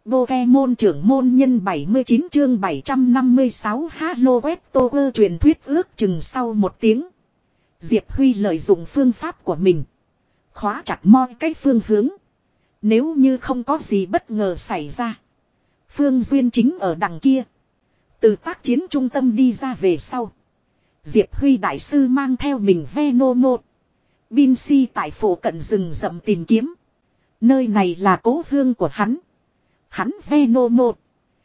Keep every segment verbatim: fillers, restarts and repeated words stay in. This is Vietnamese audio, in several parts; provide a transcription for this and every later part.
Pokemon trưởng môn nhân bảy mươi chín chương bảy trăm năm mươi sáu Halo Webtober truyền thuyết ước chừng sau một tiếng. Diệp Huy lợi dụng phương pháp của mình. Khóa chặt mọi cái phương hướng. Nếu như không có gì bất ngờ xảy ra. Phương Duyên chính ở đằng kia. Từ tác chiến trung tâm đi ra về sau. Diệp Huy đại sư mang theo mình Venomo. Binsi tại phủ cận rừng rậm tìm kiếm. Nơi này là cố hương của hắn. Hắn Venomo.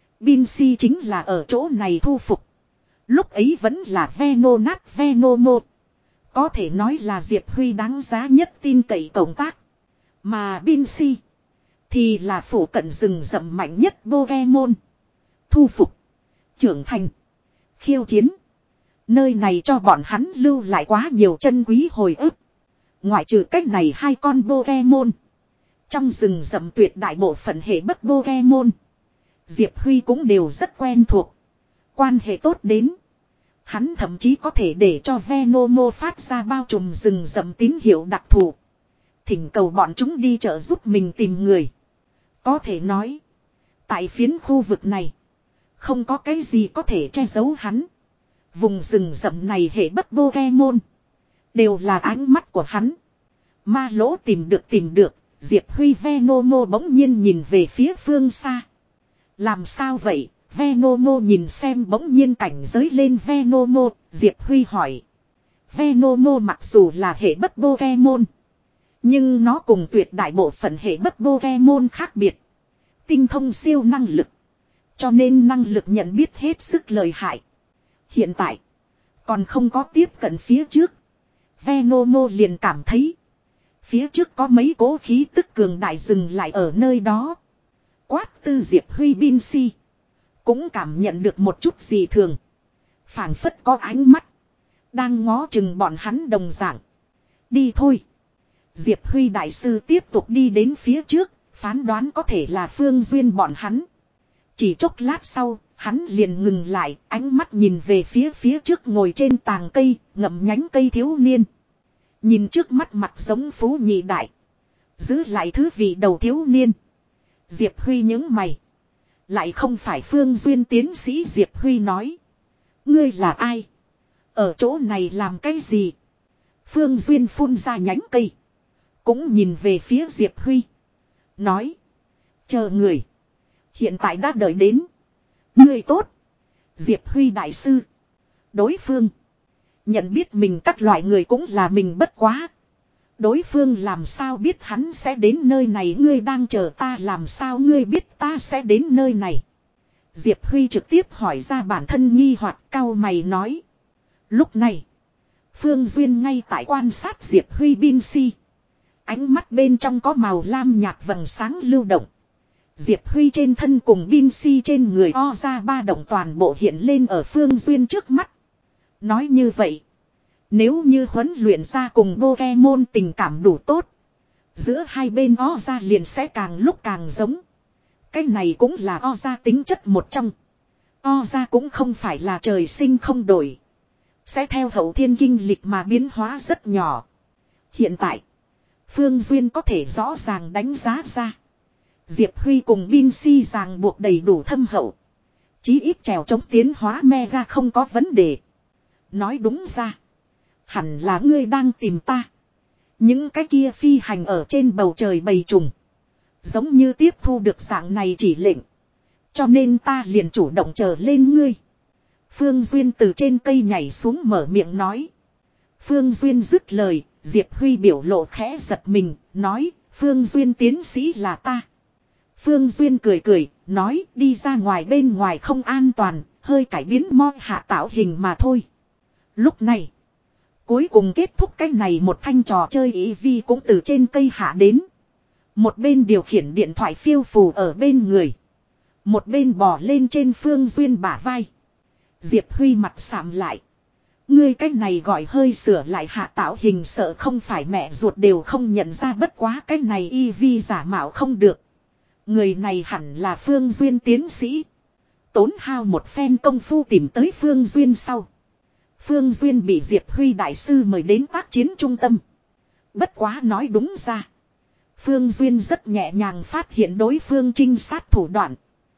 Binsi chính là ở chỗ này thu phục. Lúc ấy vẫn là Venonat Venomo. Có thể nói là Diệp Huy đáng giá nhất tin cậy cộng tác. Mà Binsi thì là phủ cận rừng rậm mạnh nhất Pokemon. Thu phục, trưởng thành, khiêu chiến. Nơi này cho bọn hắn lưu lại quá nhiều chân quý hồi ức. Ngoại trừ cách này hai con Pokemon. Trong rừng rậm tuyệt đại bộ phận hệ bất Pokemon. Diệp Huy cũng đều rất quen thuộc. Quan hệ tốt đến. Hắn thậm chí có thể để cho Venomo phát ra bao trùm rừng rậm tín hiệu đặc thù. Thỉnh cầu bọn chúng đi trợ giúp mình tìm người. Có thể nói. Tại phiến khu vực này. Không có cái gì có thể che giấu hắn. Vùng rừng rậm này hệ bất Pokemon. Đều là ánh mắt của hắn. Ma lỗ tìm được tìm được. Diệp Huy Venomo bỗng nhiên nhìn về phía phương xa. Làm sao vậy? Venomo nhìn xem bỗng nhiên cảnh giới lên Venomo. Diệp Huy hỏi. Venomo mặc dù là hệ bất Pokemon. Nhưng nó cùng tuyệt đại bộ phận hệ bất Pokemon khác biệt. Tinh thông siêu năng lực. Cho nên năng lực nhận biết hết sức lợi hại. Hiện tại. Còn không có tiếp cận phía trước. Venomo liền cảm thấy. Phía trước có mấy cố khí tức cường đại dừng lại ở nơi đó. Quát tư Diệp Huy Binsi. Cũng cảm nhận được một chút gì thường. Phảng phất có ánh mắt. Đang ngó chừng bọn hắn đồng dạng. Đi thôi. Diệp Huy đại sư tiếp tục đi đến phía trước. Phán đoán có thể là Phương Duyên bọn hắn. Chỉ chốc lát sau. Hắn liền ngừng lại. Ánh mắt nhìn về phía phía trước ngồi trên tàng cây. Ngậm nhánh cây thiếu niên. Nhìn trước mắt mặt giống phú nhị đại. Giữ lại thứ vị đầu thiếu niên. Diệp Huy nhướng mày. Lại không phải Phương Duyên tiến sĩ Diệp Huy nói. Ngươi là ai? Ở chỗ này làm cái gì? Phương Duyên phun ra nhánh cây. Cũng nhìn về phía Diệp Huy. Nói. Chờ người. Hiện tại đã đợi đến. Ngươi tốt. Diệp Huy đại sư. Đối phương. Nhận biết mình các loại người cũng là mình bất quá. Đối phương làm sao biết hắn sẽ đến nơi này, ngươi đang chờ ta, làm sao ngươi biết ta sẽ đến nơi này. Diệp Huy trực tiếp hỏi ra bản thân nghi hoặc, cau mày nói. Lúc này, Phương Duyên ngay tại quan sát Diệp Huy Binsi. Ánh mắt bên trong có màu lam nhạt vầng sáng lưu động. Diệp Huy trên thân cùng Binsi trên người o ra ba động toàn bộ hiện lên ở Phương Duyên trước mắt. Nói như vậy. Nếu như huấn luyện ra cùng Pokemon tình cảm đủ tốt. Giữa hai bên o ra liền sẽ càng lúc càng giống. Cái này cũng là o ra tính chất một trong. O ra cũng không phải là trời sinh không đổi. Sẽ theo hậu thiên kinh lịch mà biến hóa rất nhỏ. Hiện tại. Phương Duyên có thể rõ ràng đánh giá ra. Diệp Huy cùng Binsi ràng buộc đầy đủ thâm hậu. Chí ít trèo chống tiến hóa mega không có vấn đề. Nói đúng ra. Hẳn là ngươi đang tìm ta. Những cái kia phi hành ở trên bầu trời bầy trùng. Giống như tiếp thu được dạng này chỉ lệnh. Cho nên ta liền chủ động chờ lên ngươi. Phương Duyên từ trên cây nhảy xuống mở miệng nói. Phương Duyên dứt lời. Diệp Huy biểu lộ khẽ giật mình. Nói Phương Duyên tiến sĩ là ta. Phương Duyên cười cười. Nói đi ra ngoài bên ngoài không an toàn. Hơi cải biến mo hạ tạo hình mà thôi. Lúc này. Cuối cùng kết thúc cái này một thanh trò chơi ý vi cũng từ trên cây hạ đến. Một bên điều khiển điện thoại phiêu phù ở bên người. Một bên bò lên trên Phương Duyên bả vai. Diệp Huy mặt sạm lại. Ngươi cái này gọi hơi sửa lại hạ tạo hình, sợ không phải mẹ ruột đều không nhận ra, bất quá cái này y vi giả mạo không được. Người này hẳn là Phương Duyên tiến sĩ. Tốn hao một phen công phu tìm tới Phương Duyên sau. Phương Duyên bị Diệp Huy đại sư mời đến tác chiến trung tâm. Bất quá nói đúng ra. Phương Duyên rất nhẹ nhàng phát hiện đối phương trinh sát thủ đoạn.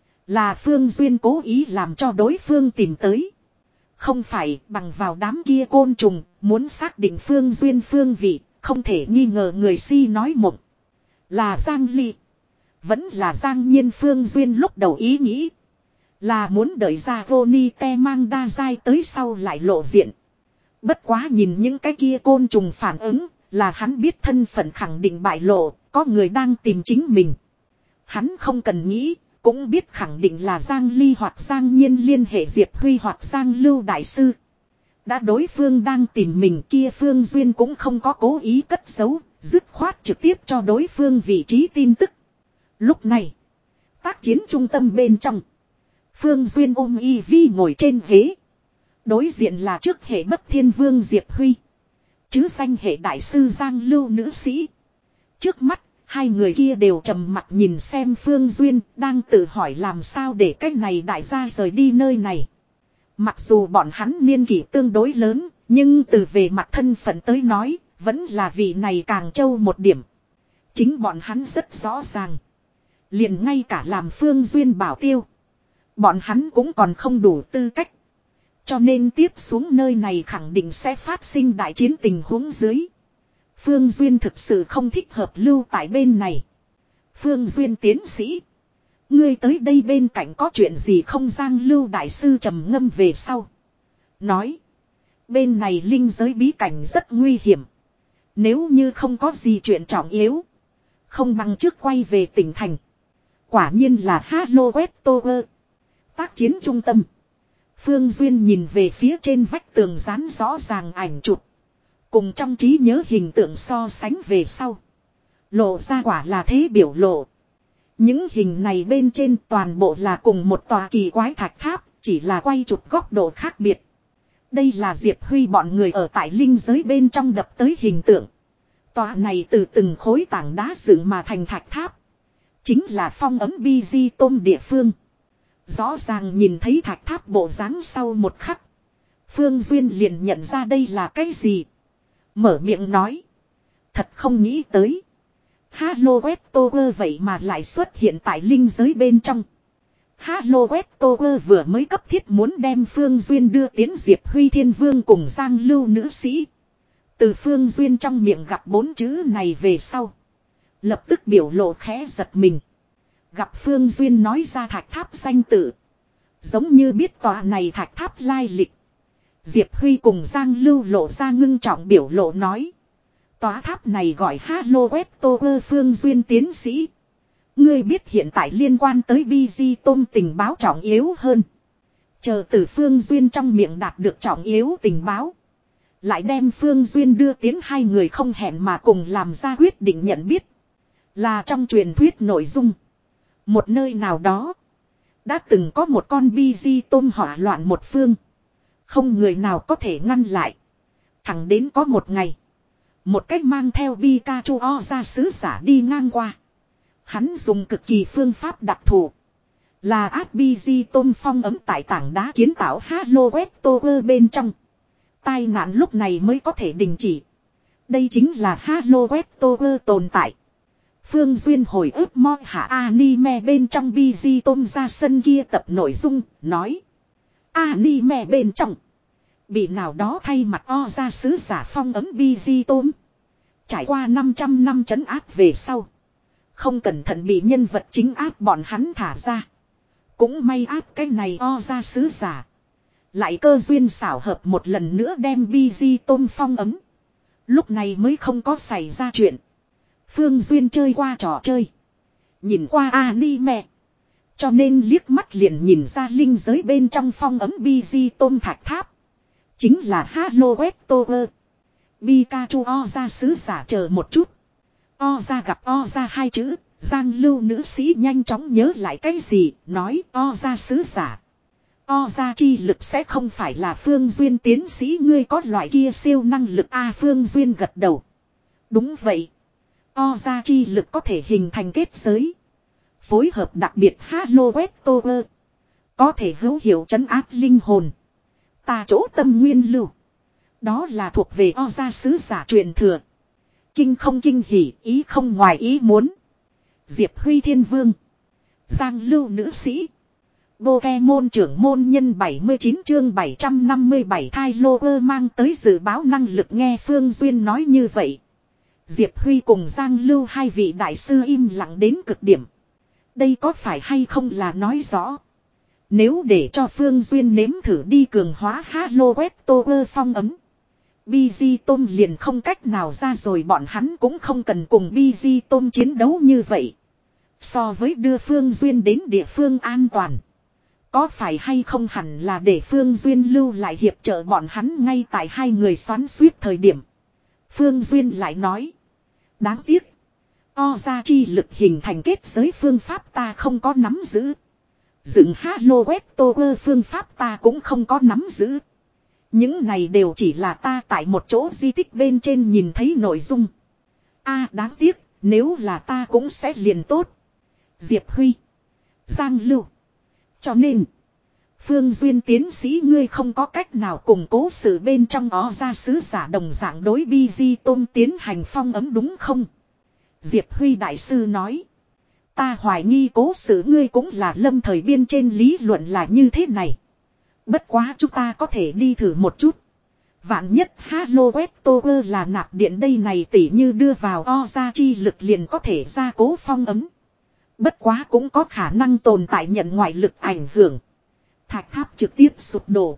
Là Phương Duyên cố ý làm cho đối phương tìm tới. Không phải bằng vào đám kia côn trùng, muốn xác định Phương Duyên phương vị, không thể nghi ngờ người si nói mộng. Là Giang Ly. Vẫn là Giang Nhiên. Phương Duyên lúc đầu ý nghĩ. Là muốn đợi ra Roni te mang đa dai tới sau lại lộ diện. Bất quá nhìn những cái kia côn trùng phản ứng, là hắn biết thân phận khẳng định bại lộ, có người đang tìm chính mình. Hắn không cần nghĩ, cũng biết khẳng định là Giang Ly hoặc Giang Nhiên liên hệ Diệp Huy hoặc Giang Lưu Đại Sư. Đã đối phương đang tìm mình kia, Phương Duyên cũng không có cố ý cất giấu, dứt khoát trực tiếp cho đối phương vị trí tin tức. Lúc này, tác chiến trung tâm bên trong, Phương Duyên ôm Y Vi ngồi trên ghế. Đối diện là trước hệ Bất Thiên Vương Diệp Huy, chứ danh hệ đại sư Giang Lưu nữ sĩ. Trước mắt, hai người kia đều trầm mặt nhìn xem Phương Duyên, đang tự hỏi làm sao để cách này đại gia rời đi nơi này. Mặc dù bọn hắn niên kỷ tương đối lớn, nhưng từ về mặt thân phận tới nói, vẫn là vị này càng trâu một điểm. Chính bọn hắn rất rõ ràng. Liền ngay cả làm Phương Duyên bảo tiêu, bọn hắn cũng còn không đủ tư cách. Cho nên tiếp xuống nơi này khẳng định sẽ phát sinh đại chiến tình huống dưới. Phương Duyên thực sự không thích hợp lưu tại bên này. Phương Duyên tiến sĩ, ngươi tới đây bên cạnh có chuyện gì không? Giang Lưu Đại Sư trầm ngâm về sau nói, bên này linh giới bí cảnh rất nguy hiểm. Nếu như không có gì chuyện trọng yếu, không bằng trước quay về tỉnh thành. Quả nhiên là Hello Westover. Tác chiến trung tâm. Phương Duyên nhìn về phía trên vách tường dán rõ ràng ảnh chụp. Cùng trong trí nhớ hình tượng so sánh về sau. Lộ ra quả là thế biểu lộ. Những hình này bên trên toàn bộ là cùng một tòa kỳ quái thạch tháp, chỉ là quay chụp góc độ khác biệt. Đây là Diệp Huy bọn người ở tại linh giới bên trong đập tới hình tượng. Tòa này từ từng khối tảng đá dựng mà thành thạch tháp, chính là phong ấm Bi Di Tôm địa phương. Rõ ràng nhìn thấy thạch tháp bộ dáng sau một khắc, Phương Duyên liền nhận ra đây là cái gì. Mở miệng nói, thật không nghĩ tới Hello Westover vậy mà lại xuất hiện tại linh giới bên trong. Hello Westover vừa mới cấp thiết muốn đem Phương Duyên đưa tiến Diệp Huy Thiên Vương cùng Giang Lưu nữ sĩ. Từ Phương Duyên trong miệng gặp bốn chữ này về sau, lập tức biểu lộ khẽ giật mình. Gặp Phương Duyên nói ra thạch tháp danh tự, giống như biết tòa này thạch tháp lai lịch. Diệp Huy cùng Giang Lưu lộ ra ngưng trọng biểu lộ nói, tòa tháp này gọi Hello Westover. Phương Duyên tiến sĩ, ngươi biết hiện tại liên quan tới Bi Di Tôm tình báo trọng yếu hơn. Chờ từ Phương Duyên trong miệng đạt được trọng yếu tình báo, lại đem Phương Duyên đưa tiến hai người không hẹn mà cùng làm ra quyết định nhận biết. Là trong truyền thuyết nội dung, một nơi nào đó đã từng có một con Bi Di Tôm hỏa loạn một phương, không người nào có thể ngăn lại. Thẳng đến có một ngày, một cách mang theo Pikachu ra sứ giả đi ngang qua. Hắn dùng cực kỳ phương pháp đặc thù, là áp Bi Di Tôm phong ấm tại tảng đá kiến tạo Hello Westover bên trong. Tai nạn lúc này mới có thể đình chỉ. Đây chính là Hello Westover tồn tại. Phương Duyên hồi ức moi hạ anime bên trong Bi Di Tôm ra sân kia tập nội dung, nói, anime bên trong bị nào đó thay mặt o ra sứ giả phong ấm Bi Di Tôm. Trải qua năm trăm năm trấn áp về sau, không cẩn thận bị nhân vật chính áp bọn hắn thả ra. Cũng may áp cái này o ra sứ giả, lại cơ duyên xảo hợp một lần nữa đem Bi Di Tôm phong ấm. Lúc này mới không có xảy ra chuyện. Phương Duyên chơi qua trò chơi, nhìn qua anime, cho nên liếc mắt liền nhìn ra linh giới bên trong phong ấm Bi Di Tôm thạch tháp chính là Hello Westover. Pikachu o ra sứ giả, chờ một chút. O ra gặp o ra hai chữ, Giang Lưu nữ sĩ nhanh chóng nhớ lại cái gì, nói o ra sứ giả. O ra chi lực sẽ không phải là Phương Duyên tiến sĩ ngươi có loại kia siêu năng lực a? À, Phương Duyên gật đầu. Đúng vậy. O ra chi lực có thể hình thành kết giới, phối hợp đặc biệt Hello Westover, có thể hữu hiệu trấn áp linh hồn. Ta chỗ tâm nguyên lưu, đó là thuộc về o ra sứ giả truyền thừa. kinh không kinh hỉ, ý không ngoài ý muốn. Diệp Huy thiên vương. Giang Lưu nữ sĩ. Pokemon trưởng môn nhân bảy mươi chín chương bảy trăm năm mươi bảy thai lô ơ mang tới dự báo năng lực nghe Phương Duyên nói như vậy. Diệp Huy cùng Giang Lưu hai vị đại sư im lặng đến cực điểm. Đây có phải hay không là nói rõ. Nếu để cho Phương Duyên nếm thử đi cường hóa Halo Webtober phong ấm. Bizitom liền không cách nào ra rồi bọn hắn cũng không cần cùng Bizitom chiến đấu như vậy. So với đưa Phương Duyên đến địa phương an toàn. Có phải hay không hẳn là để Phương Duyên lưu lại hiệp trợ bọn hắn ngay tại hai người xoắn suýt thời điểm. Phương Duyên lại nói. Đáng tiếc. O ra chi lực hình thành kết giới phương pháp ta không có nắm giữ. Dựng Halo Webtober phương pháp ta cũng không có nắm giữ. Những này đều chỉ là ta tại một chỗ di tích bên trên nhìn thấy nội dung. A đáng tiếc, nếu là ta cũng sẽ liền tốt. Diệp Huy. Giang Lưu. Cho nên, Phương Duyên tiến sĩ ngươi không có cách nào củng cố sự bên trong ó ra sứ giả đồng dạng đối Bizitom tiến hành phong ấm đúng không? Diệp Huy đại sư nói. Ta hoài nghi cố sự ngươi cũng là lâm thời biên trên lý luận là như thế này. Bất quá chúng ta có thể đi thử một chút. Vạn nhất Halo Webtober là nạp điện đây này tỉ như đưa vào o ra chi lực liền có thể ra cố phong ấm. Bất quá cũng có khả năng tồn tại nhận ngoại lực ảnh hưởng. Thạch tháp trực tiếp sụp đổ.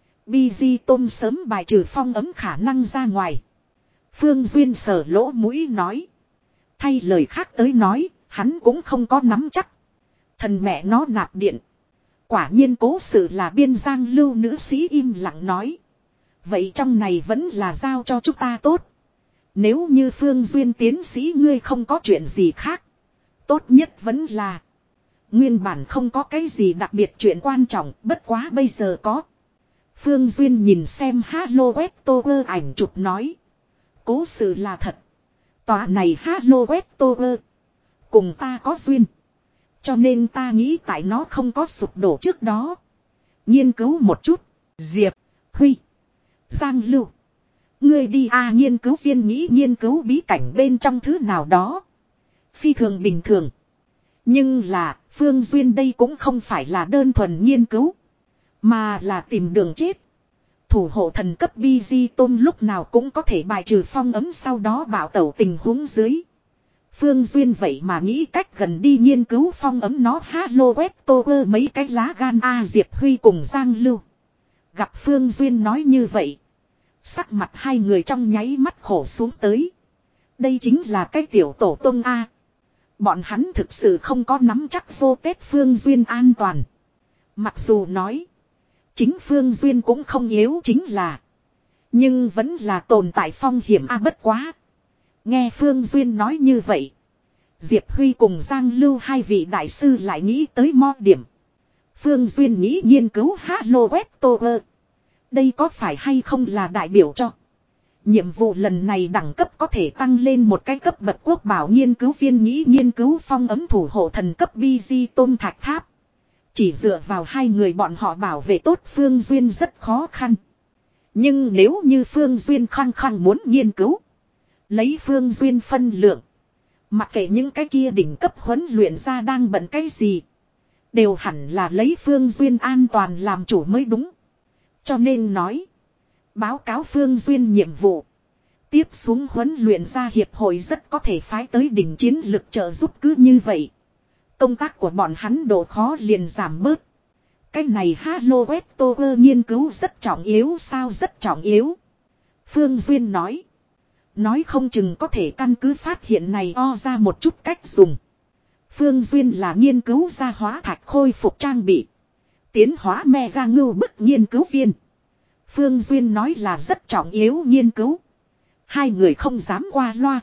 Bizitom sớm bài trừ phong ấm khả năng ra ngoài. Phương Duyên sờ lỗ mũi nói. Thay lời khác tới nói, hắn cũng không có nắm chắc. Thần mẹ nó nạp điện. Quả nhiên cố sự là biên Giang Lưu nữ sĩ im lặng nói. Vậy trong này vẫn là giao cho chúng ta tốt. Nếu như Phương Duyên tiến sĩ ngươi không có chuyện gì khác. Tốt nhất vẫn là. Nguyên bản không có cái gì đặc biệt chuyện quan trọng, bất quá bây giờ có. Phương Duyên nhìn xem Halo Webtober ảnh chụp nói. Cố sự là thật. Tòa này Halo Webtober. Cùng ta có duyên. Cho nên ta nghĩ tại nó không có sụp đổ trước đó. Nghiên cứu một chút. Diệp, Huy, Giang Lưu. Ngươi đi a à, nghiên cứu viên nghĩ nghiên cứu bí cảnh bên trong thứ nào đó. Phi thường bình thường. Nhưng là, Phương Duyên đây cũng không phải là đơn thuần nghiên cứu. Mà là tìm đường chết. Thủ hộ thần cấp Bizitom lúc nào cũng có thể bài trừ phong ấm sau đó bảo tẩu tình huống dưới. Phương Duyên vậy mà nghĩ cách gần đi nghiên cứu phong ấm nó Halo Webtober mấy cái lá gan A Diệp Huy cùng Giang Lưu. Gặp Phương Duyên nói như vậy. Sắc mặt hai người trong nháy mắt khổ xuống tới. Đây chính là cái tiểu tổ tông A. Bọn hắn thực sự không có nắm chắc vô Tết Phương Duyên an toàn. Mặc dù nói. Chính Phương Duyên cũng không yếu chính là. Nhưng vẫn là tồn tại phong hiểm A bất quá. Nghe Phương Duyên nói như vậy. Diệp Huy cùng Giang Lưu hai vị đại sư lại nghĩ tới mo điểm. Phương Duyên nghĩ nghiên cứu Halo Webtober. Đây có phải hay không là đại biểu cho. Nhiệm vụ lần này đẳng cấp có thể tăng lên một cái cấp bậc quốc bảo nghiên cứu viên nghĩ nghiên cứu phong ấm thủ hộ thần cấp Bizitom thạch tháp. Chỉ dựa vào hai người bọn họ bảo vệ tốt Phương Duyên rất khó khăn. Nhưng nếu như Phương Duyên khăng khăng muốn nghiên cứu. Lấy Phương Duyên phân lượng. Mặc kệ những cái kia đỉnh cấp huấn luyện ra đang bận cái gì. Đều hẳn là lấy Phương Duyên an toàn làm chủ mới đúng. Cho nên nói. Báo cáo Phương Duyên nhiệm vụ. Tiếp xuống huấn luyện ra hiệp hội rất có thể phái tới đỉnh chiến lực trợ giúp cứ như vậy. Công tác của bọn hắn độ khó liền giảm bớt. Cái này Halo Webtober nghiên cứu rất trọng yếu sao rất trọng yếu. Phương Duyên nói. Nói không chừng có thể căn cứ phát hiện này o ra một chút cách dùng. Phương Duyên là nghiên cứu ra hóa thạch khôi phục trang bị. Tiến hóa me ra ngưu bức nghiên cứu viên. Phương Duyên nói là rất trọng yếu nghiên cứu. Hai người không dám qua loa.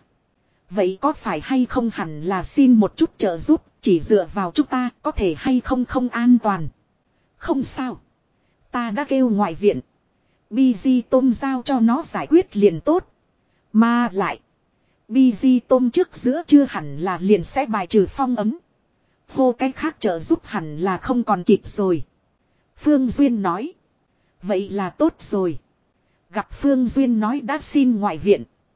Vậy có phải hay không hẳn là xin một chút trợ giúp. Chỉ dựa vào chúng ta có thể hay không không an toàn. Không sao. Ta đã kêu ngoại viện. Bizitom giao cho nó giải quyết liền tốt. Mà lại. Bizitom trước giữa chưa hẳn là liền sẽ bài trừ phong ấm. Hô cái khác trợ giúp hẳn là không còn kịp rồi. Phương Duyên nói. Vậy là tốt rồi. Gặp Phương Duyên nói đã xin ngoại viện.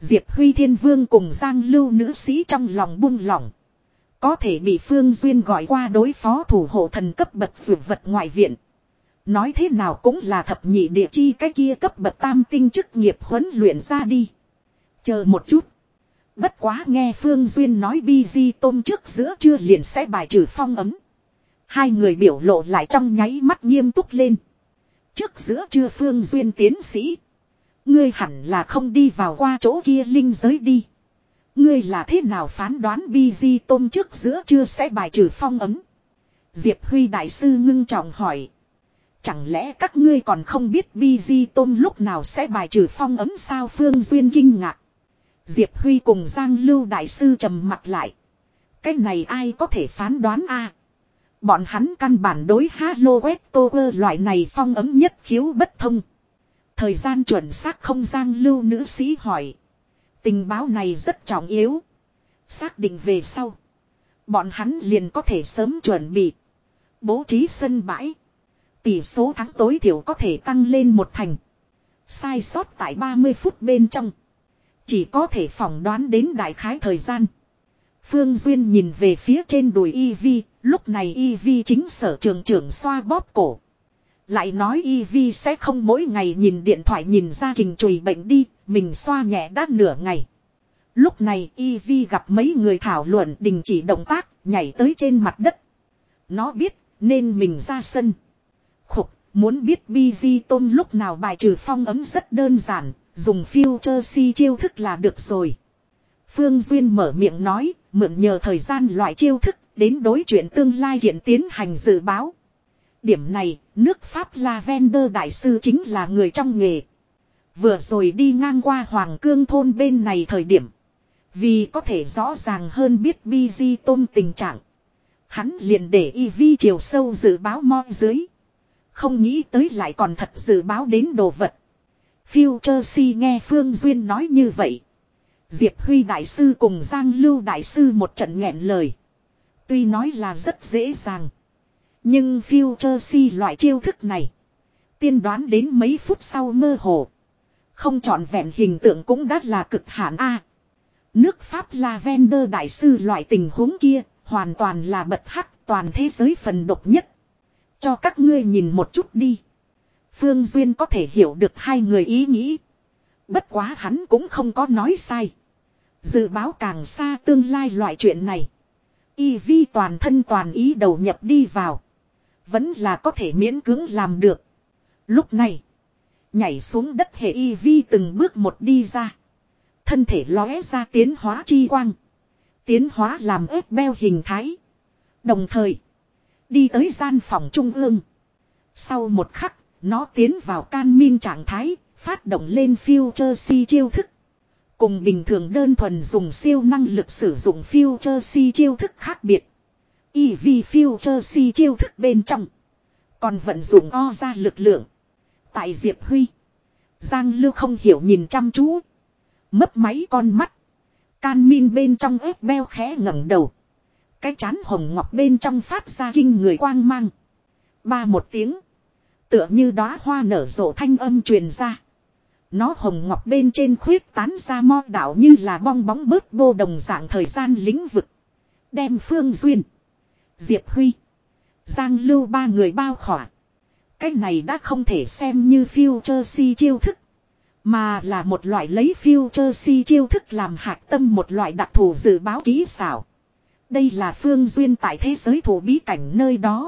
Diệp Huy Thiên Vương cùng Giang Lưu nữ sĩ trong lòng buông lỏng. Có thể bị Phương Duyên gọi qua đối phó thủ hộ thần cấp bậc dược vật ngoại viện. Nói thế nào cũng là thập nhị địa chi cái kia cấp bậc tam tinh chức nghiệp huấn luyện ra đi. Chờ một chút. Bất quá nghe Phương Duyên nói Bi Di tôm trước giữa trưa liền sẽ bài trừ phong ấm. Hai người biểu lộ lại trong nháy mắt nghiêm túc lên. Trước giữa trưa Phương Duyên tiến sĩ. Ngươi hẳn là không đi vào qua chỗ kia linh giới đi. Ngươi là thế nào phán đoán Bi Di tôm trước giữa trưa sẽ bài trừ phong ấm? Diệp Huy đại sư ngưng trọng hỏi. Chẳng lẽ các ngươi còn không biết Bi Di tôm lúc nào sẽ bài trừ phong ấm sao? Phương Duyên kinh ngạc. Diệp Huy cùng Giang Lưu đại sư trầm mặt lại. Cái này ai có thể phán đoán a? Bọn hắn căn bản đối Halo Web Tower loại này phong ấm nhất khiếu bất thông. Thời gian chuẩn xác không? Giang Lưu nữ sĩ hỏi. Tình báo này rất trọng yếu. Xác định về sau. Bọn hắn liền có thể sớm chuẩn bị. Bố trí sân bãi. Tỷ số thắng tối thiểu có thể tăng lên một thành. Sai sót tại ba mươi phút bên trong. Chỉ có thể phỏng đoán đến đại khái thời gian. Phương Duyên nhìn về phía trên đùi Y V. Lúc này Y V chính sở trường trưởng xoa bóp cổ. Lại nói Y V sẽ không mỗi ngày nhìn điện thoại nhìn ra kình chùi bệnh đi. Mình xoa nhẹ đã nửa ngày. Lúc này Y V gặp mấy người thảo luận đình chỉ động tác. Nhảy tới trên mặt đất. Nó biết nên mình ra sân. Khục, muốn biết Bi Di tôm lúc nào bài trừ phong ấm rất đơn giản. Dùng Future Si chiêu thức là được rồi. Phương Duyên mở miệng nói. Mượn nhờ thời gian loại chiêu thức. Đến đối chuyện tương lai hiện tiến hành dự báo. Điểm này, nước Pháp Lavender đại sư chính là người trong nghề. Vừa rồi đi ngang qua Hoàng Cương thôn bên này thời điểm. Vì có thể rõ ràng hơn biết Bi Di tôm tình trạng. Hắn liền để Y V chiều sâu dự báo mo dưới. Không nghĩ tới lại còn thật dự báo đến đồ vật. Future Si nghe Phương Duyên nói như vậy. Diệp Huy đại sư cùng Giang Lưu đại sư một trận nghẹn lời. Tuy nói là rất dễ dàng. Nhưng Future Si loại chiêu thức này. Tiên đoán đến mấy phút sau mơ hồ. Không trọn vẹn hình tượng cũng đã là cực hạn A. Nước Pháp Lavender đại sư loại tình huống kia. Hoàn toàn là bật hắc toàn thế giới phần độc nhất. Cho các ngươi nhìn một chút đi. Phương Duyên có thể hiểu được hai người ý nghĩ. Bất quá hắn cũng không có nói sai. Dự báo càng xa tương lai loại chuyện này. Y V toàn thân toàn ý đầu nhập đi vào. Vẫn là có thể miễn cưỡng làm được. Lúc này. Nhảy xuống đất hệ Y V từng bước một đi ra. Thân thể lóe ra tiến hóa chi quang. Tiến hóa làm ép beo hình thái. Đồng thời. Đi tới gian phòng trung ương. Sau một khắc. Nó tiến vào can minh trạng thái. Phát động lên Future Si chiêu thức. Cùng bình thường đơn thuần dùng siêu năng lực sử dụng Future Si chiêu thức khác biệt. Y V Future Si chiêu thức bên trong. Còn vận dụng o ra lực lượng. Tại Diệp Huy. Giang Lưu không hiểu nhìn chăm chú. Mấp máy con mắt. Can minh bên trong ép beo khẽ ngẩng đầu. Cái chán hồng ngọc bên trong phát ra kinh người quang mang. Ba một tiếng. Tựa như đóa hoa nở rộ thanh âm truyền ra. Nó hồng ngọc bên trên khuyết tán ra mo đảo như là bong bóng bớt bô đồng dạng thời gian lĩnh vực. Đem Phương Duyên. Diệp Huy. Giang Lưu ba người bao khỏa. Cái này đã không thể xem như Future Si chiêu thức. Mà là một loại lấy Future Si chiêu thức làm hạch tâm một loại đặc thù dự báo kỹ xảo. Đây là Phương Duyên tại thế giới thủ bí cảnh nơi đó.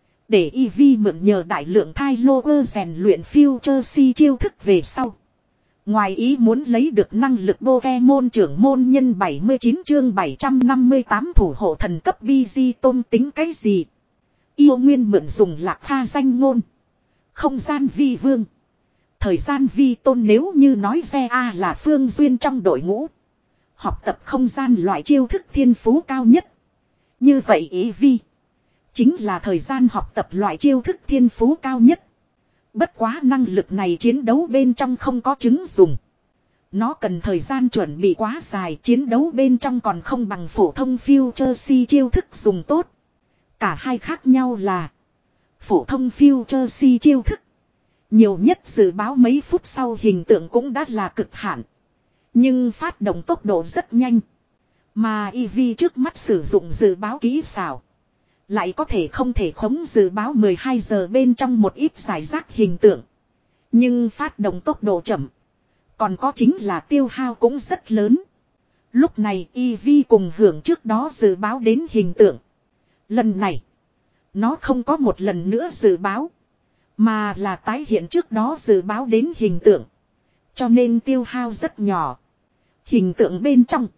Để Y V mượn nhờ đại lượng thai lô ơ rèn luyện Future Si chiêu thức về sau. Ngoài ý muốn lấy được năng lực Pokemon trưởng môn nhân bảy mươi chín chương bảy trăm năm mươi tám thủ hộ thần cấp Bi Di tôm tính cái gì. Yêu nguyên mượn dùng lạc pha danh ngôn. Không gian vi vương. Thời gian vi tôn nếu như nói xe A là Phương Duyên trong đội ngũ. Học tập không gian loại chiêu thức thiên phú cao nhất. Như vậy ý vi. Chính là thời gian học tập loại chiêu thức thiên phú cao nhất. Bất quá năng lực này chiến đấu bên trong không có chứng dùng. Nó cần thời gian chuẩn bị quá dài, chiến đấu bên trong còn không bằng phổ thông Future Si chiêu thức dùng tốt. Cả hai khác nhau là phổ thông Future Si chiêu thức. Nhiều nhất dự báo mấy phút sau hình tượng cũng đã là cực hạn. Nhưng phát động tốc độ rất nhanh. Mà e vê trước mắt sử dụng dự báo kỹ xảo. Lại có thể không thể khống dự báo mười hai giờ bên trong một ít giải rác hình tượng. Nhưng phát động tốc độ chậm. Còn có chính là tiêu hao cũng rất lớn. Lúc này e vê cùng hưởng trước đó dự báo đến hình tượng. Lần này, nó không có một lần nữa dự báo. Mà là tái hiện trước đó dự báo đến hình tượng. Cho nên tiêu hao rất nhỏ. Hình tượng bên trong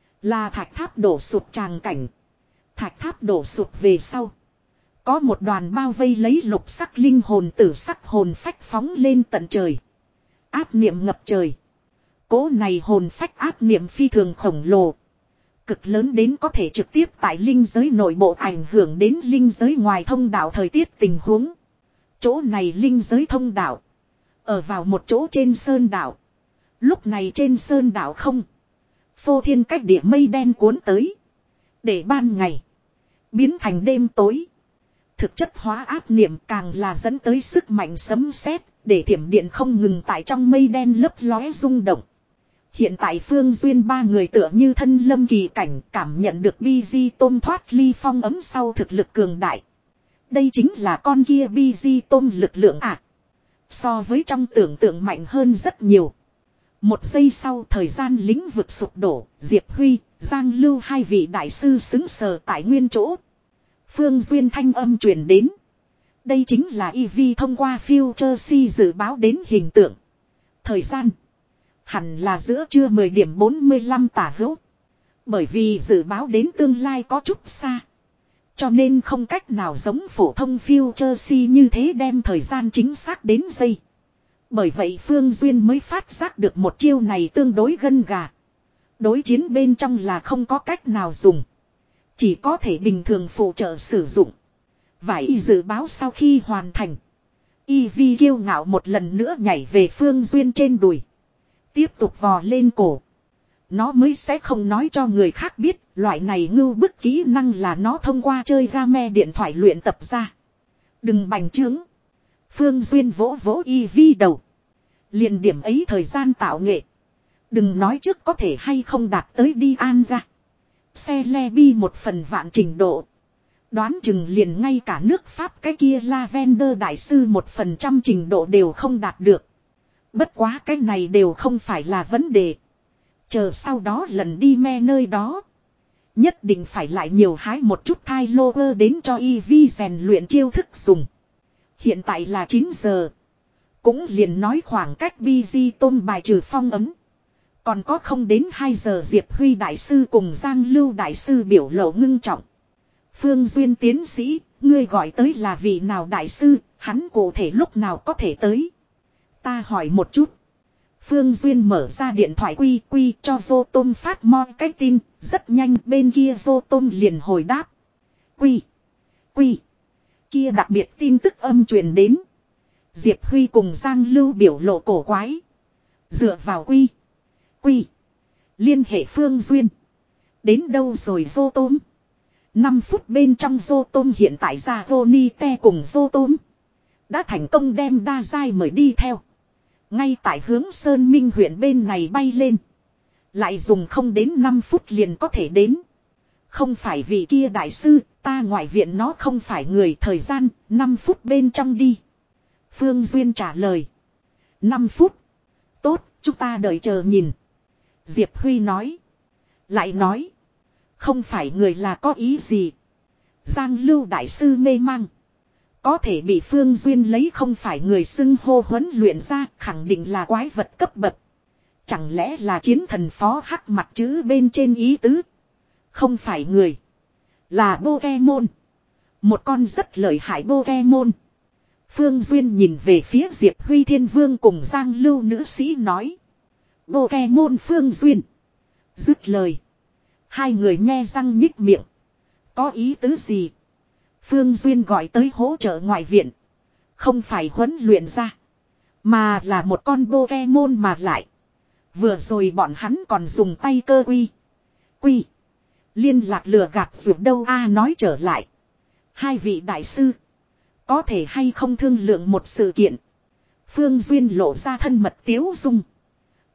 là thạch tháp đổ sụp tràng cảnh. Thạch tháp đổ sụp về sau. Có một đoàn bao vây lấy lục sắc linh hồn tử sắc hồn phách phóng lên tận trời. Áp niệm ngập trời. Cố này hồn phách áp niệm phi thường khổng lồ. Cực lớn đến có thể trực tiếp tại linh giới nội bộ ảnh hưởng đến linh giới ngoài thông đạo thời tiết tình huống. Chỗ này linh giới thông đạo. Ở vào một chỗ trên sơn đảo. Lúc này trên sơn đảo không. Phô thiên cách địa mây đen cuốn tới. Để ban ngày. Biến thành đêm tối. Thực chất hóa áp niệm càng là dẫn tới sức mạnh sấm sét. Để thiểm điện không ngừng tại trong mây đen lấp lóe rung động. Hiện tại Phương Duyên ba người tựa như thân lâm kỳ cảnh cảm nhận được Bi Di Tôm thoát ly phong ấm sau thực lực cường đại. Đây chính là con kia Bi Di Tôm lực lượng à. So với trong tưởng tượng mạnh hơn rất nhiều. Một giây sau thời gian lĩnh vực sụp đổ, Diệp Huy, Giang Lưu hai vị đại sư xứng sờ tại nguyên chỗ. Phương Duyên thanh âm truyền đến. Đây chính là e vê thông qua Future dự báo đến hình tượng. Thời gian hẳn là giữa trưa mười điểm bốn mươi lăm tả hữu. Bởi vì dự báo đến tương lai có chút xa. Cho nên không cách nào giống phổ thông Future như thế đem thời gian chính xác đến giây. Bởi vậy Phương Duyên mới phát giác được một chiêu này tương đối gân gà. Đối chiến bên trong là không có cách nào dùng. Chỉ có thể bình thường phụ trợ sử dụng. Vải dự báo sau khi hoàn thành. Y Vi kiêu ngạo một lần nữa nhảy về Phương Duyên trên đùi. Tiếp tục vò lên cổ. Nó mới sẽ không nói cho người khác biết. Loại này ngưu bức kỹ năng là nó thông qua chơi game điện thoại luyện tập ra. Đừng bành trướng. Phương Duyên vỗ vỗ Y Vi đầu. Liền điểm ấy thời gian tạo nghệ. Đừng nói trước có thể hay không đạt tới đi an ra. Xe le bi một phần vạn trình độ. Đoán chừng liền ngay cả nước Pháp cái kia Lavender đại sư một phần trăm trình độ đều không đạt được. Bất quá cái này đều không phải là vấn đề. Chờ sau đó lần đi me nơi đó. Nhất định phải lại nhiều hái một chút thai lô ơ đến cho y vi rèn luyện chiêu thức dùng. Hiện tại là chín giờ. Cũng liền nói khoảng cách Bi Di Tôm bài trừ phong ấm. Còn có không đến hai giờ Diệp Huy đại sư cùng Giang Lưu đại sư biểu lộ ngưng trọng. Phương Duyên tiến sĩ, ngươi gọi tới là vị nào đại sư, hắn cụ thể lúc nào có thể tới. Ta hỏi một chút. Phương Duyên mở ra điện thoại quy quy cho Vô Tôm phát moi cái tin, rất nhanh bên kia Vô Tôm liền hồi đáp. Quy, quy, kia đặc biệt tin tức âm truyền đến. Diệp Huy cùng Giang Lưu biểu lộ cổ quái. Dựa vào quy, quy, liên hệ Phương Duyên. Đến đâu rồi Vô Tôm? năm phút bên trong Vô Tôm hiện tại ra Roni Te cùng Vô Tôm. Đã thành công đem đa giai mời đi theo. Ngay tại hướng Sơn Minh huyện bên này bay lên. Lại dùng không đến năm phút liền có thể đến. Không phải vì kia đại sư, ta ngoại viện nó không phải người thời gian, năm phút bên trong đi. Phương Duyên trả lời. năm phút. Tốt, chúng ta đợi chờ nhìn. Diệp Huy nói. Lại nói. Không phải người là có ý gì. Giang Lưu đại sư mê mang. Có thể bị Phương Duyên lấy không phải người xưng hô huấn luyện ra, khẳng định là quái vật cấp bậc. Chẳng lẽ là chiến thần phó hắc mặt chữ bên trên ý tứ. Không phải người. Là Pokemon. Một con rất lợi hại Pokemon. Phương Duyên nhìn về phía Diệp Huy Thiên Vương cùng Giang Lưu nữ sĩ nói. Pokemon Phương Duyên. Dứt lời. Hai người nghe răng nhích miệng. Có ý tứ gì? Phương Duyên gọi tới hỗ trợ ngoại viện. Không phải huấn luyện ra. Mà là một con Pokemon mà lại. Vừa rồi bọn hắn còn dùng tay cơ quy. Quy. Liên lạc lừa gạt dù đâu a à, nói trở lại. Hai vị đại sư. Có thể hay không thương lượng một sự kiện. Phương Duyên lộ ra thân mật tiếu dung.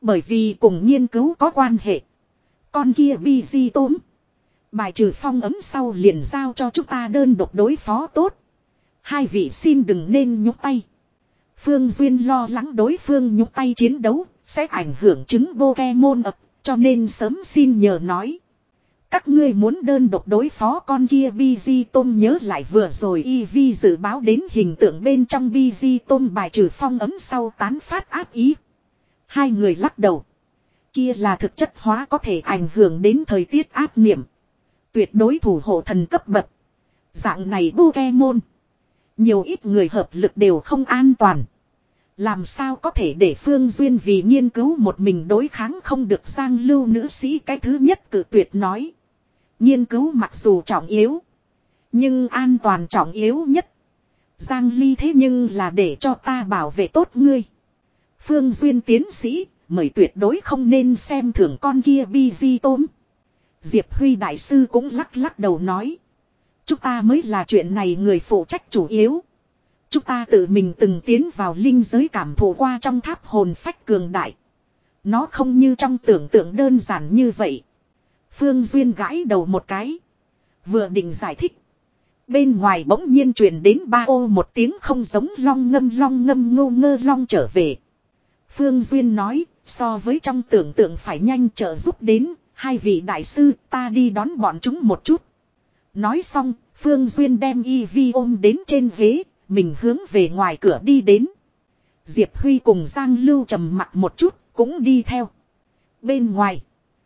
Bởi vì cùng nghiên cứu có quan hệ. Con kia bi di tôm. Bài trừ phong ấm sau liền giao cho chúng ta đơn độc đối phó tốt. Hai vị xin đừng nên nhúc tay. Phương Duyên lo lắng đối phương nhúc tay chiến đấu sẽ ảnh hưởng chứng Pokemon ập, cho nên sớm xin nhờ nói. Các ngươi muốn đơn độc đối phó con kia Bizitom, nhớ lại vừa rồi Eevee dự báo đến hình tượng bên trong Bizitom bài trừ phong ấm sau tán phát áp ý. Hai người lắc đầu. Kia là thực chất hóa có thể ảnh hưởng đến thời tiết áp niệm. Tuyệt đối thủ hộ thần cấp bậc. Dạng này Pokemon. Nhiều ít người hợp lực đều không an toàn. Làm sao có thể để Phương Duyên vì nghiên cứu một mình đối kháng không được Giang Lưu nữ sĩ cái thứ nhất cự tuyệt nói. Nghiên cứu mặc dù trọng yếu. Nhưng an toàn trọng yếu nhất. Giang Ly thế nhưng là để cho ta bảo vệ tốt ngươi. Phương Duyên tiến sĩ, mời tuyệt đối không nên xem thường con kia Bi tôm. Diệp Huy đại sư cũng lắc lắc đầu nói. Chúng ta mới là chuyện này người phụ trách chủ yếu. Chúng ta tự mình từng tiến vào linh giới cảm thụ qua trong tháp hồn phách cường đại. Nó không như trong tưởng tượng đơn giản như vậy. Phương Duyên gãi đầu một cái. Vừa định giải thích. Bên ngoài bỗng nhiên truyền đến ba ô một tiếng không giống long ngâm long ngâm ngô ngơ long trở về. Phương Duyên nói, so với trong tưởng tượng phải nhanh trợ giúp đến, hai vị đại sư ta đi đón bọn chúng một chút. Nói xong, Phương Duyên đem Eevee ôm đến trên ghế, mình hướng về ngoài cửa đi đến. Diệp Huy cùng Giang Lưu trầm mặt một chút, cũng đi theo. Bên ngoài,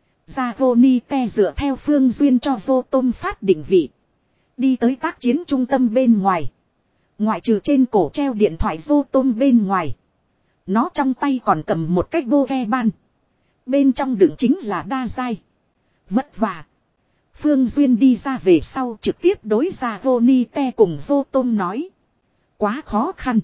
Zagonite dựa theo Phương Duyên cho vô tôm phát định vị. Đi tới tác chiến trung tâm bên ngoài. Ngoại trừ trên cổ treo điện thoại vô tôm bên ngoài. Nó trong tay còn cầm một cái vô ghe ban. Bên trong đựng chính là đa giai. Vất vả. Phương Duyên đi ra về sau trực tiếp đối ra Zagonite cùng vô tôm nói. Quá khó khăn.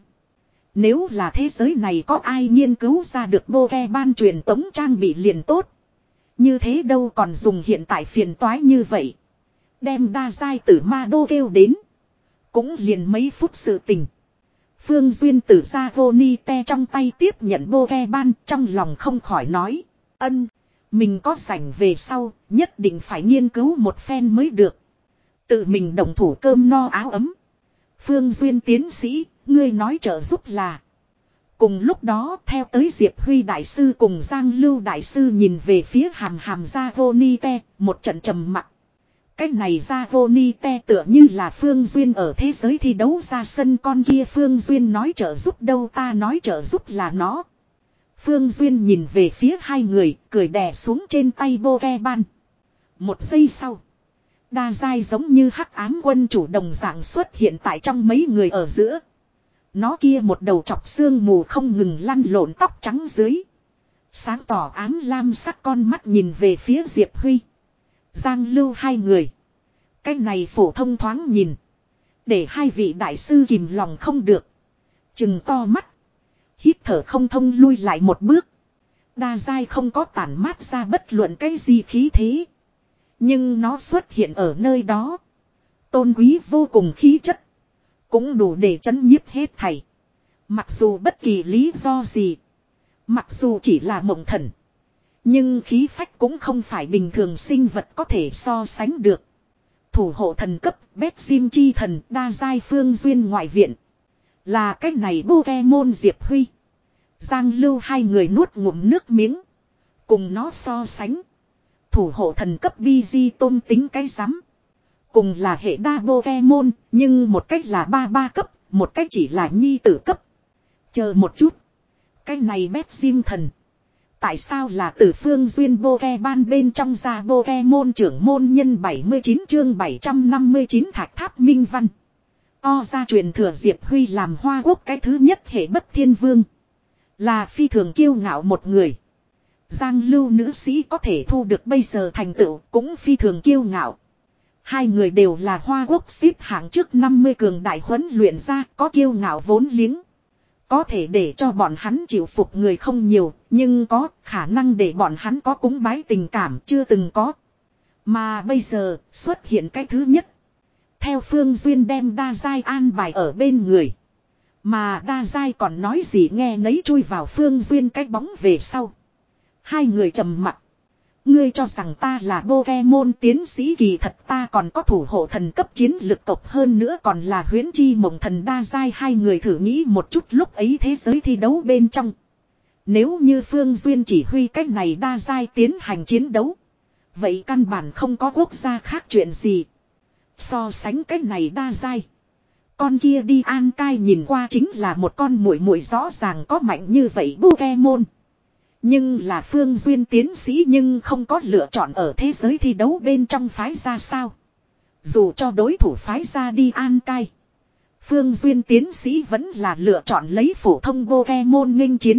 Nếu là thế giới này có ai nghiên cứu ra được vô ghe ban truyền tống trang bị liền tốt. Như thế đâu còn dùng hiện tại phiền toái như vậy. Đem đa giai tử ma đô kêu đến. Cũng liền mấy phút sự tình. Phương Duyên từ ra Zagonite trong tay tiếp nhận vô ghe ban, trong lòng không khỏi nói. Ân, mình có rảnh về sau, nhất định phải nghiên cứu một phen mới được. Tự mình động thủ cơm no áo ấm. Phương Duyên tiến sĩ, ngươi nói trợ giúp là. Cùng lúc đó theo tới Diệp Huy đại sư cùng Giang Lưu đại sư nhìn về phía hàm hàm Zagonite, một trận trầm mặc. Cái này Zagonite tựa như là Phương Duyên ở thế giới thi đấu ra sân con kia Phương Duyên nói trợ giúp đâu ta nói trợ giúp là nó. Phương Duyên nhìn về phía hai người, cười đè xuống trên tay Pokemon. Một giây sau. Đa giai giống như hắc ám quân chủ đồng dạng xuất hiện tại trong mấy người ở giữa. Nó kia một đầu chọc xương mù không ngừng lăn lộn tóc trắng dưới. Sáng tỏ ám lam sắc con mắt nhìn về phía Diệp Huy. Giang Lưu hai người. Cái này phổ thông thoáng nhìn. Để hai vị đại sư kìm lòng không được. Chừng to mắt. Hít thở không thông lui lại một bước. Đa giai không có tản mát ra bất luận cái gì khí thế. Nhưng nó xuất hiện ở nơi đó. Tôn quý vô cùng khí chất. Cũng đủ để chấn nhiếp hết thảy. Mặc dù bất kỳ lý do gì. Mặc dù chỉ là mộng thần. Nhưng khí phách cũng không phải bình thường sinh vật có thể so sánh được. Thủ hộ thần cấp, bét sim chi thần, đa giai Phương Duyên ngoại viện. Là cái này Pokemon Diệp Huy. Giang Lưu hai người nuốt ngụm nước miếng. Cùng nó so sánh. Thủ hộ thần cấp Bigi tôn tính cái rắm. Cùng là hệ đa Pokemon, nhưng một cách là ba ba cấp, một cách chỉ là nhi tử cấp. Chờ một chút. Cái này bét sim thần. Tại sao là từ Phương Duyên Pokemon bên trong ra Pokemon trưởng môn nhân bảy mươi chín chương bảy trăm năm mươi chín Thạch Tháp Minh Văn. O ra truyền thừa Diệp Huy làm Hoa Quốc cái thứ nhất hệ bất thiên vương. Là phi thường kiêu ngạo một người. Giang Lưu nữ sĩ có thể thu được bây giờ thành tựu cũng phi thường kiêu ngạo. Hai người đều là Hoa Quốc xếp hạng trước năm mươi cường đại huấn luyện ra có kiêu ngạo vốn liếng. Có thể để cho bọn hắn chịu phục người không nhiều, nhưng có khả năng để bọn hắn có cúng bái tình cảm chưa từng có. Mà bây giờ xuất hiện cái thứ nhất. Theo Phương Duyên đem đa giai an bài ở bên người. Mà đa giai còn nói gì nghe nấy chui vào Phương Duyên cái bóng về sau. Hai người trầm mặc. Ngươi cho rằng ta là Pokemon tiến sĩ, kỳ thật ta còn có thủ hộ thần cấp chiến lực tộc, hơn nữa còn là huyễn chi mộng thần đa giai. Hai người thử nghĩ một chút, lúc ấy thế giới thi đấu bên trong, nếu như Phương Duyên chỉ huy cách này đa giai tiến hành chiến đấu, vậy căn bản không có quốc gia khác chuyện gì. So sánh cách này đa giai, con kia đi An Cai nhìn qua chính là một con muội muội, rõ ràng có mạnh như vậy Pokemon. Nhưng là Phương Duyên tiến sĩ nhưng không có lựa chọn ở thế giới thi đấu bên trong phái ra sao. Dù cho đối thủ phái ra đi An Cai, Phương Duyên tiến sĩ vẫn là lựa chọn lấy phổ thông Pokemon nghênh chiến.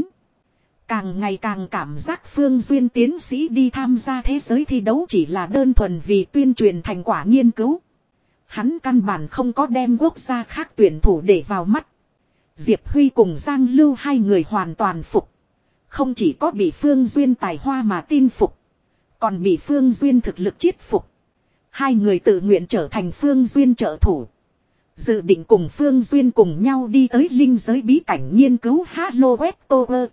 Càng ngày càng cảm giác Phương Duyên tiến sĩ đi tham gia thế giới thi đấu chỉ là đơn thuần vì tuyên truyền thành quả nghiên cứu. Hắn căn bản không có đem quốc gia khác tuyển thủ để vào mắt. Diệp Huy cùng Giang Lưu hai người hoàn toàn phục. Không chỉ có bị Phương Duyên tài hoa mà tin phục, còn bị Phương Duyên thực lực chiết phục. Hai người tự nguyện trở thành Phương Duyên trợ thủ, dự định cùng Phương Duyên cùng nhau đi tới linh giới bí cảnh nghiên cứu Halo Web Tower.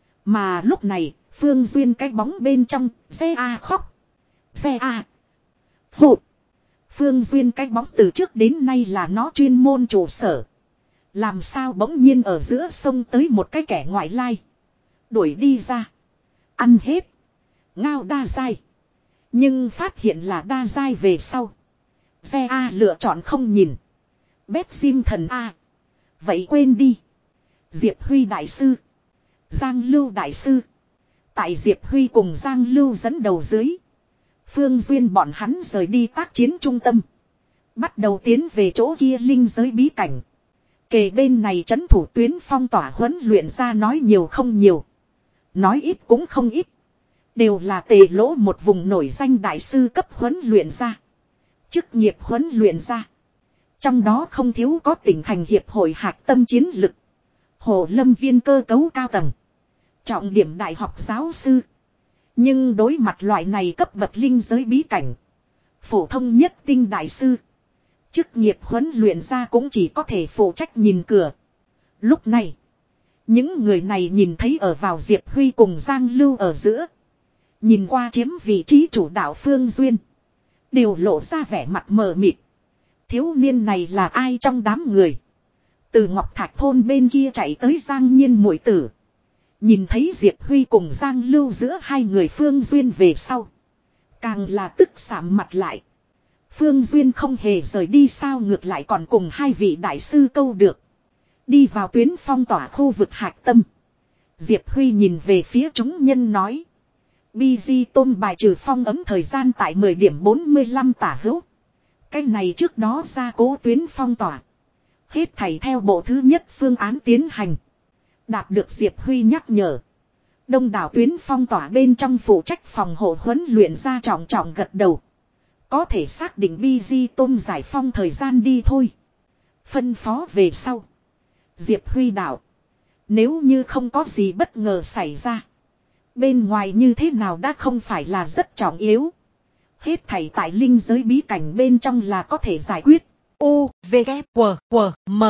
Mà lúc này, Phương Duyên cái bóng bên trong, xe A khóc. Xe A. Phụ. Phương Duyên cái bóng từ trước đến nay là nó chuyên môn trụ sở. Làm sao bỗng nhiên ở giữa sông tới một cái kẻ ngoại lai. Đuổi đi ra. Ăn hết. Ngao đa giai. Nhưng phát hiện là đa giai về sau. Xe A lựa chọn không nhìn. Bét sim thần A. Vậy quên đi. Diệp Huy đại sư. Giang Lưu đại sư. Tại Diệp Huy cùng Giang Lưu dẫn đầu dưới, Phương Duyên bọn hắn rời đi tác chiến trung tâm, bắt đầu tiến về chỗ kia linh giới bí cảnh. Kề bên này trấn thủ tuyến phong tỏa huấn luyện ra nói nhiều không nhiều, nói ít cũng không ít. Đều là tề lỗ một vùng nổi danh đại sư cấp huấn luyện ra, chức nghiệp huấn luyện ra. Trong đó không thiếu có tỉnh thành hiệp hội hạc tâm chiến lực, Hồ Lâm viên cơ cấu cao tầng, trọng điểm đại học giáo sư. Nhưng đối mặt loại này cấp bậc linh giới bí cảnh, phổ thông nhất tinh đại sư, chức nghiệp huấn luyện ra cũng chỉ có thể phụ trách nhìn cửa. Lúc này, những người này nhìn thấy ở vào Diệp Huy cùng Giang Lưu ở giữa, nhìn qua chiếm vị trí chủ đạo Phương Duyên, đều lộ ra vẻ mặt mờ mịt. Thiếu niên này là ai trong đám người? Từ Ngọc Thạch thôn bên kia chạy tới Giang Nhiên muội tử, nhìn thấy Diệp Huy cùng Giang Lưu giữa hai người Phương Duyên về sau, càng là tức sạm mặt lại. Phương Duyên không hề rời đi sao, ngược lại còn cùng hai vị đại sư câu được. Đi vào tuyến phong tỏa khu vực hạch tâm, Diệp Huy nhìn về phía chúng nhân nói: Bi Di Tôn bài trừ phong ấm thời gian tại mười điểm bốn mươi lăm tả hữu. Cái này trước đó ra cố tuyến phong tỏa, hết thảy theo bộ thứ nhất phương án tiến hành. Đạt được Diệp Huy nhắc nhở, đông đảo tuyến phong tỏa bên trong phụ trách phòng hộ huấn luyện ra trọng trọng gật đầu. Có thể xác định Bi Di Tôn giải phong thời gian đi thôi. Phân phó về sau, Diệp Huy đạo: nếu như không có gì bất ngờ xảy ra, bên ngoài như thế nào đã không phải là rất trọng yếu. Hết thảy tại linh giới bí cảnh bên trong là có thể giải quyết. U, V, K, W, W, M.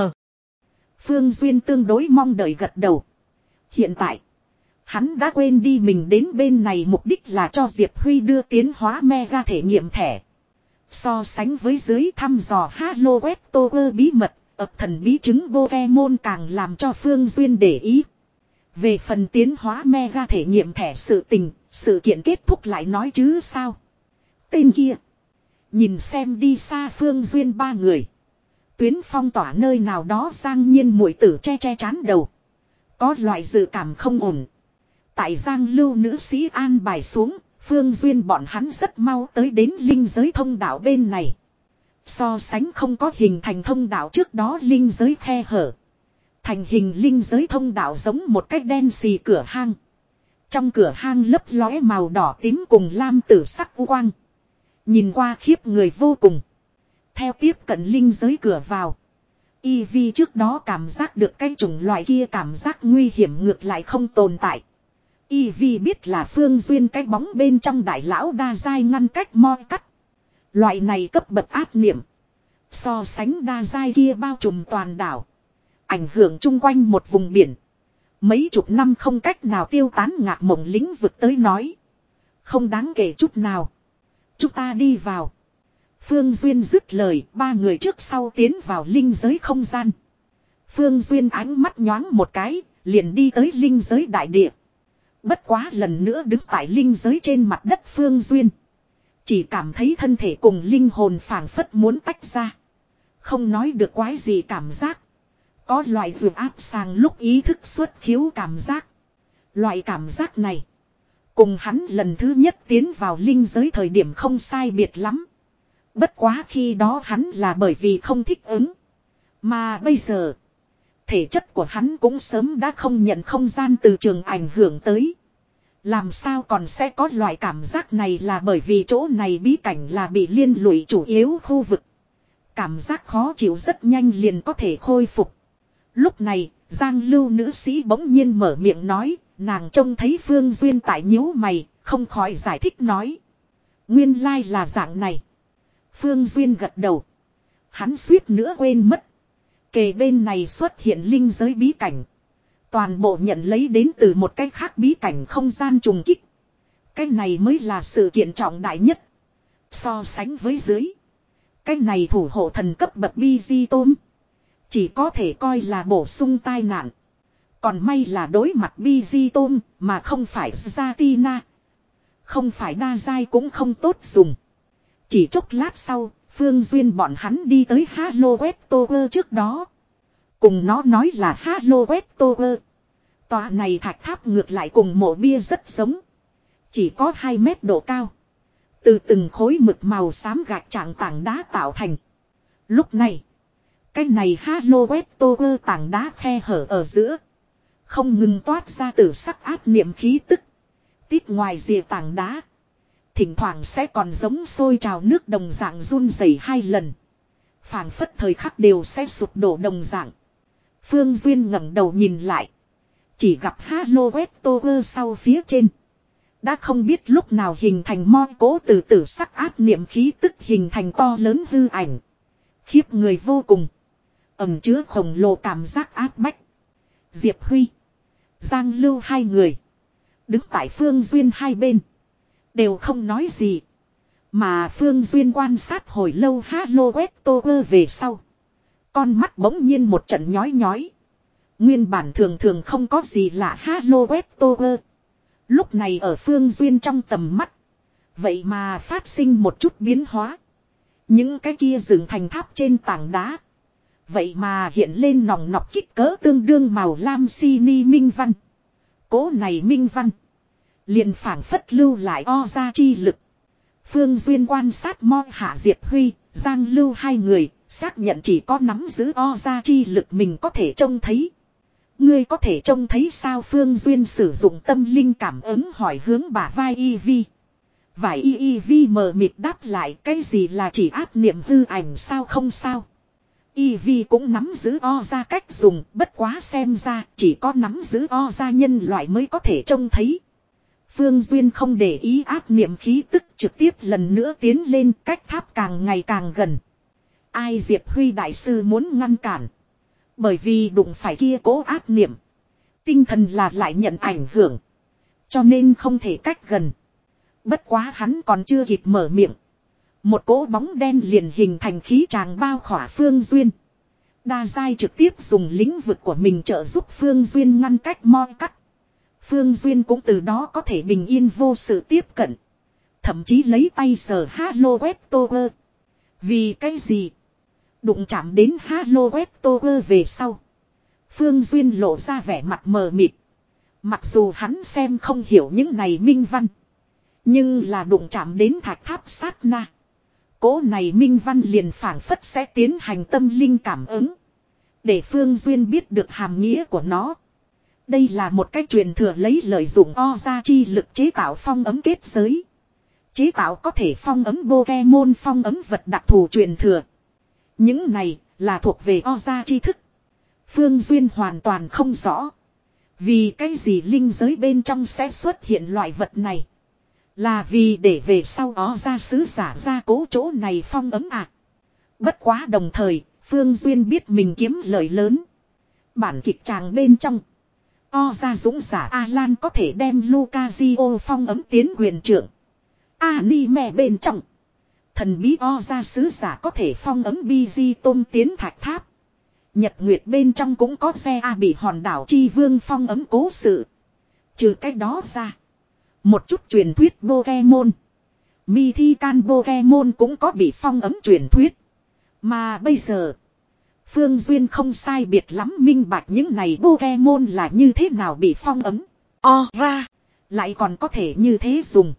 Phương Duyên tương đối mong đợi gật đầu. Hiện tại, hắn đã quên đi mình đến bên này mục đích là cho Diệp Huy đưa tiến hóa mega thể nghiệm thẻ. So sánh với dưới thăm dò Halo Web Tower bí mật, ập thần bí chứng Pokemon càng làm cho Phương Duyên để ý. Về phần tiến hóa mega thể nghiệm thẻ sự tình, sự kiện kết thúc lại nói chứ sao. Tên kia, nhìn xem đi xa Phương Duyên ba người. Tuyến phong tỏa nơi nào đó Giang Nhiên muội tử che che chán đầu, có loại dự cảm không ổn. Tại Giang Lưu nữ sĩ an bài xuống, Phương Duyên bọn hắn rất mau tới đến linh giới thông đạo bên này. So sánh không có hình thành thông đạo trước đó linh giới khe hở, thành hình linh giới thông đạo giống một cái đen xì cửa hang. Trong cửa hang lấp lóe màu đỏ tím cùng lam tử sắc quang, nhìn qua khiếp người vô cùng. Theo tiếp cận linh giới cửa vào, Eevee trước đó cảm giác được cái chủng loại kia cảm giác nguy hiểm ngược lại không tồn tại. Eevee biết là Phương Duyên cái bóng bên trong đại lão đa giai ngăn cách moi cắt. Loại này cấp bậc ác niệm, so sánh đa giai kia bao trùm toàn đảo, ảnh hưởng chung quanh một vùng biển. Mấy chục năm không cách nào tiêu tán ngạc mộng lĩnh vực tới nói. Không đáng kể chút nào. Chúng ta đi vào. Phương Duyên dứt lời, ba người trước sau tiến vào linh giới không gian. Phương Duyên ánh mắt nhoáng một cái, liền đi tới linh giới đại địa. Bất quá lần nữa đứng tại linh giới trên mặt đất Phương Duyên. Chỉ cảm thấy thân thể cùng linh hồn phảng phất muốn tách ra. Không nói được quái gì cảm giác. Có loại vượt áp sang lúc ý thức xuất khiếu cảm giác. Loại cảm giác này. Cùng hắn lần thứ nhất tiến vào linh giới thời điểm không sai biệt lắm. Bất quá khi đó hắn là bởi vì không thích ứng. Mà bây giờ. Thể chất của hắn cũng sớm đã không nhận không gian từ trường ảnh hưởng tới. Làm sao còn sẽ có loại cảm giác này là bởi vì chỗ này bí cảnh là bị liên lụy chủ yếu khu vực. Cảm giác khó chịu rất nhanh liền có thể khôi phục. Lúc này, Giang Lưu nữ sĩ bỗng nhiên mở miệng nói, nàng trông thấy Phương Duyên tại nhíu mày, không khỏi giải thích nói. Nguyên lai là dạng này. Phương Duyên gật đầu. Hắn suýt nữa quên mất. Kề bên này xuất hiện linh giới bí cảnh. Toàn bộ nhận lấy đến từ một cái khác bí cảnh không gian trùng kích. Cái này mới là sự kiện trọng đại nhất. So sánh với dưới. Cái này thủ hộ thần cấp bậc bi di tôm. Chỉ có thể coi là bổ sung tai nạn. Còn may là đối mặt bi di tôm mà không phải Zatina. Không phải đa giai cũng không tốt dùng. Chỉ chốc lát sau, Phương Duyên bọn hắn đi tới Halo Web Tower trước đó. Cùng nó nói là Halo Web Tower. Tòa này thạch tháp ngược lại cùng mộ bia rất giống. Chỉ có hai mét độ cao. Từ từng khối mực màu xám gạch trạng tảng đá tạo thành. Lúc này, cái này Halo Web Tower tảng đá khe hở ở giữa. Không ngừng toát ra từ sắc áp niệm khí tức. Tít ngoài rìa tảng đá. Thỉnh thoảng sẽ còn giống sôi trào nước đồng dạng run rẩy hai lần. Phảng phất thời khắc đều sẽ sụp đổ đồng dạng. Phương Duyên ngẩng đầu nhìn lại. Chỉ gặp Halo Web Tower sau phía trên. Đã không biết lúc nào hình thành mo cố từ tử sắc áp niệm khí tức hình thành to lớn hư ảnh. Khiếp người vô cùng. Ẩm chứa khổng lồ cảm giác áp bách. Diệp Huy. Giang Lưu hai người. Đứng tại Phương Duyên hai bên. Đều không nói gì. Mà Phương Duyên quan sát hồi lâu Halo Web Tower về sau. Con mắt bỗng nhiên một trận nhói nhói. Nguyên bản thường thường không có gì lạ Halo Web Tower. Lúc này ở Phương Duyên trong tầm mắt. Vậy mà phát sinh một chút biến hóa. Những cái kia dựng thành tháp trên tảng đá. Vậy mà hiện lên nòng nọc kích cỡ tương đương màu lam xi ni minh văn. Cố này minh văn. Liền phảng phất lưu lại o ra chi lực. Phương Duyên quan sát mo hạ Diệp Huy, Giang Lưu hai người, xác nhận chỉ có nắm giữ o ra chi lực mình có thể trông thấy. Ngươi có thể trông thấy sao Phương Duyên sử dụng tâm linh cảm ứng hỏi hướng bả vai y vi. Vài y y vi mờ mịt đáp lại cái gì là chỉ áp niệm hư ảnh sao không sao. Y vi cũng nắm giữ o ra cách dùng bất quá xem ra chỉ có nắm giữ o ra nhân loại mới có thể trông thấy. Phương Duyên không để ý áp niệm khí tức trực tiếp lần nữa tiến lên cách tháp càng ngày càng gần. Ai Diệp Huy đại sư muốn ngăn cản. Bởi vì đụng phải kia cố áp niệm. Tinh thần là lại nhận ảnh hưởng. Cho nên không thể cách gần. Bất quá hắn còn chưa kịp mở miệng. Một cỗ bóng đen liền hình thành khí tràng bao khỏa Phương Duyên. Đa giai trực tiếp dùng lĩnh vực của mình trợ giúp Phương Duyên ngăn cách moi cắt. Phương Duyên cũng từ đó có thể bình yên vô sự tiếp cận. Thậm chí lấy tay sờ Halo Web Tower. Vì cái gì? Đụng chạm đến Halo Web Tower về sau. Phương Duyên lộ ra vẻ mặt mờ mịt. Mặc dù hắn xem không hiểu những này minh văn. Nhưng là đụng chạm đến thạch tháp sát na. Cố này minh văn liền phảng phất sẽ tiến hành tâm linh cảm ứng. Để Phương Duyên biết được hàm nghĩa của nó. Đây là một cách truyền thừa lấy lợi dụng o ra chi lực chế tạo phong ấm kết giới. Chế tạo có thể phong ấm Pokemon phong ấm vật đặc thù truyền thừa. Những này là thuộc về o ra chi thức. Phương Duyên hoàn toàn không rõ. Vì cái gì linh giới bên trong sẽ xuất hiện loại vật này. Là vì để về sau ó ra sứ giả ra cố chỗ này phong ấm à. Bất quá đồng thời, Phương Duyên biết mình kiếm lợi lớn. Bản kịch tràng bên trong. O ra dũng giả Alan có thể đem Lucazio phong ấm tiến quyền trưởng. Anime bên trong. Thần bí O ra sứ giả có thể phong ấm Biji tôm tiến thạch tháp. Nhật Nguyệt bên trong cũng có xe A bị hòn đảo chi vương phong ấm cố sự. Trừ cái đó ra. Một chút truyền thuyết Pokemon. Mythical Pokemon cũng có bị phong ấm truyền thuyết. Mà bây giờ. Phương Duyên không sai biệt lắm minh bạch những này Pokemon là như thế nào bị phong ấm. O ra. Lại còn có thể như thế dùng.